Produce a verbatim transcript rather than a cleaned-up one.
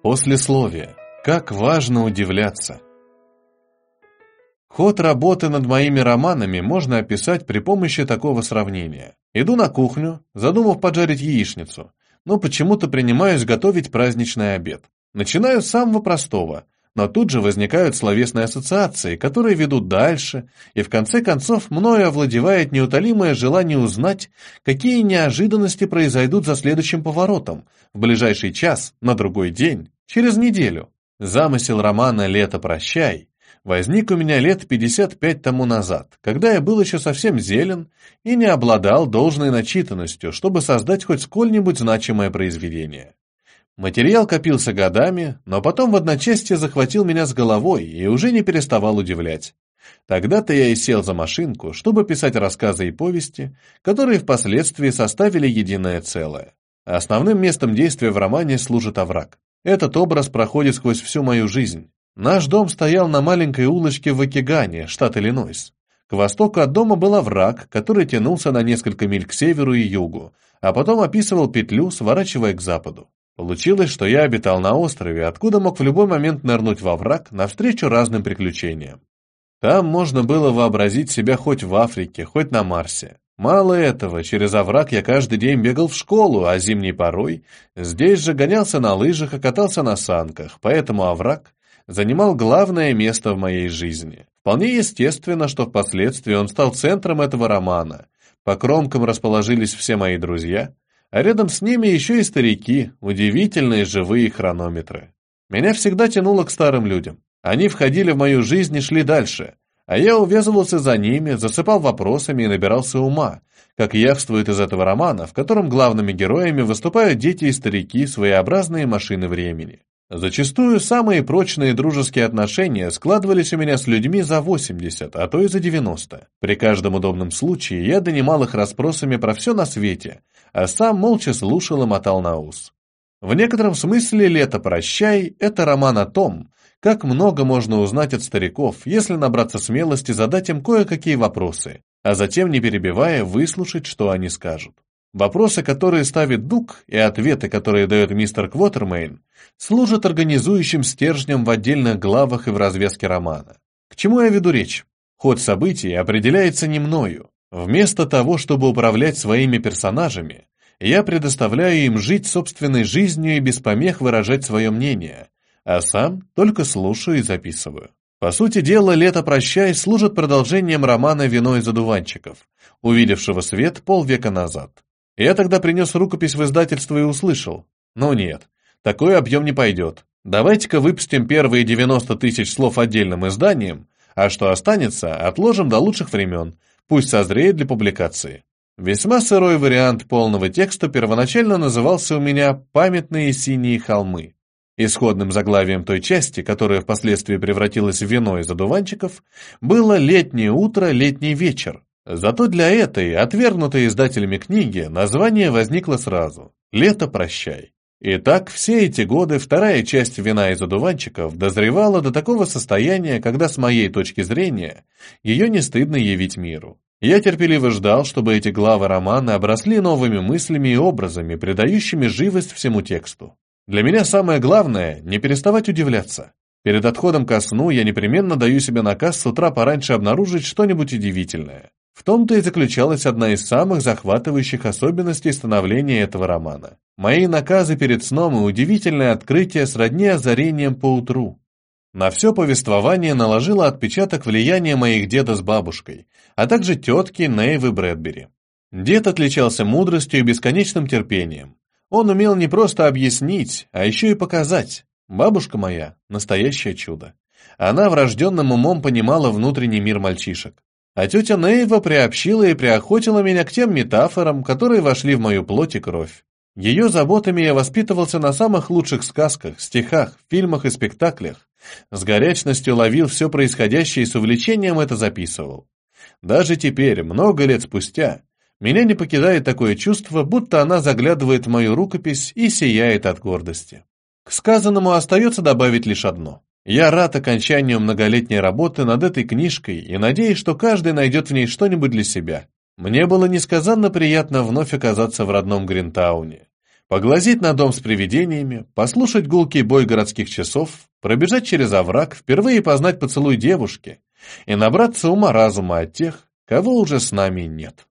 Послесловие. Как важно удивляться. Ход работы над моими романами можно описать при помощи такого сравнения. Иду на кухню, задумав поджарить яичницу, но почему-то принимаюсь готовить праздничный обед. Начинаю с самого простого, но тут же возникают словесные ассоциации, которые ведут дальше, и в конце концов мною овладевает неутолимое желание узнать, какие неожиданности произойдут за следующим поворотом, в ближайший час, на другой день, через неделю. Замысел романа «Лето, прощай» возник у меня лет пятьдесят пять тому назад, когда я был еще совсем зелен и не обладал должной начитанностью, чтобы создать хоть сколь-нибудь значимое произведение. Материал копился годами, но потом в одночасье захватил меня с головой и уже не переставал удивлять. Тогда-то я и сел за машинку, чтобы писать рассказы и повести, которые впоследствии составили единое целое. Основным местом действия в романе служит овраг. Этот образ проходит сквозь всю мою жизнь. Наш дом стоял на маленькой улочке в Вакигане, штат Иллинойс. К востоку от дома был овраг, который тянулся на несколько миль к северу и югу, а потом описывал петлю, сворачивая к западу. Получилось, что я обитал на острове, откуда мог в любой момент нырнуть во овраг навстречу разным приключениям. Там можно было вообразить себя хоть в Африке, хоть на Марсе. Мало этого, через овраг я каждый день бегал в школу, а зимней порой здесь же гонялся на лыжах и катался на санках, поэтому овраг занимал главное место в моей жизни. Вполне естественно, что впоследствии он стал центром этого романа. По кромкам расположились все мои друзья, а рядом с ними еще и старики, удивительные живые хронометры. Меня всегда тянуло к старым людям. Они входили в мою жизнь и шли дальше, а я увязывался за ними, засыпал вопросами и набирался ума, как явствует из этого романа, в котором главными героями выступают дети и старики, своеобразные машины времени. Зачастую самые прочные дружеские отношения складывались у меня с людьми за восемьдесят, а то и за девяносто. При каждом удобном случае я донимал их расспросами про все на свете, а сам молча слушал и мотал на ус. В некотором смысле «Лето, прощай» — это роман о том, как много можно узнать от стариков, если набраться смелости задать им кое-какие вопросы, а затем, не перебивая, выслушать, что они скажут. Вопросы, которые ставит Дуг, и ответы, которые дает мистер Квотермейн, служат организующим стержнем в отдельных главах и в развязке романа. К чему я веду речь? Ход событий определяется не мною. Вместо того, чтобы управлять своими персонажами, я предоставляю им жить собственной жизнью и без помех выражать свое мнение, а сам только слушаю и записываю. По сути дела, «Лето, прощай» служит продолжением романа «Вино из одуванчиков», увидевшего свет полвека назад. Я тогда принес рукопись в издательство и услышал: ну нет, такой объем не пойдет. Давайте-ка выпустим первые девяносто тысяч слов отдельным изданием, а что останется, отложим до лучших времен, пусть созреет для публикации. Весьма сырой вариант полного текста первоначально назывался у меня «Памятные синие холмы». Исходным заглавием той части, которая впоследствии превратилась в «Вино из одуванчиков», было «Летнее утро, летний вечер». Зато для этой, отвергнутой издателями книги, название возникло сразу — «Лето, прощай». Итак, все эти годы вторая часть «Вина из одуванчиков» дозревала до такого состояния, когда, с моей точки зрения, ее не стыдно явить миру. Я терпеливо ждал, чтобы эти главы романа обросли новыми мыслями и образами, придающими живость всему тексту. Для меня самое главное — не переставать удивляться. Перед отходом ко сну я непременно даю себе наказ с утра пораньше обнаружить что-нибудь удивительное. В том-то и заключалась одна из самых захватывающих особенностей становления этого романа. Мои наказы перед сном и удивительное открытие сродни озарением поутру. На все повествование наложило отпечаток влияния моих деда с бабушкой, а также тетки Нейвы Брэдбери. Дед отличался мудростью и бесконечным терпением. Он умел не просто объяснить, а еще и показать. Бабушка моя — настоящее чудо. Она врожденным умом понимала внутренний мир мальчишек. А тетя Нейва приобщила и приохотила меня к тем метафорам, которые вошли в мою плоть и кровь. Ее заботами я воспитывался на самых лучших сказках, стихах, фильмах и спектаклях. С горячностью ловил все происходящее и с увлечением это записывал. Даже теперь, много лет спустя, меня не покидает такое чувство, будто она заглядывает в мою рукопись и сияет от гордости. К сказанному остается добавить лишь одно. Я рад окончанию многолетней работы над этой книжкой и надеюсь, что каждый найдет в ней что-нибудь для себя. Мне было несказанно приятно вновь оказаться в родном Гринтауне. Поглазеть на дом с привидениями, послушать гулкий бой городских часов, пробежать через овраг, впервые познать поцелуй девушки и набраться ума-разума от тех, кого уже с нами нет.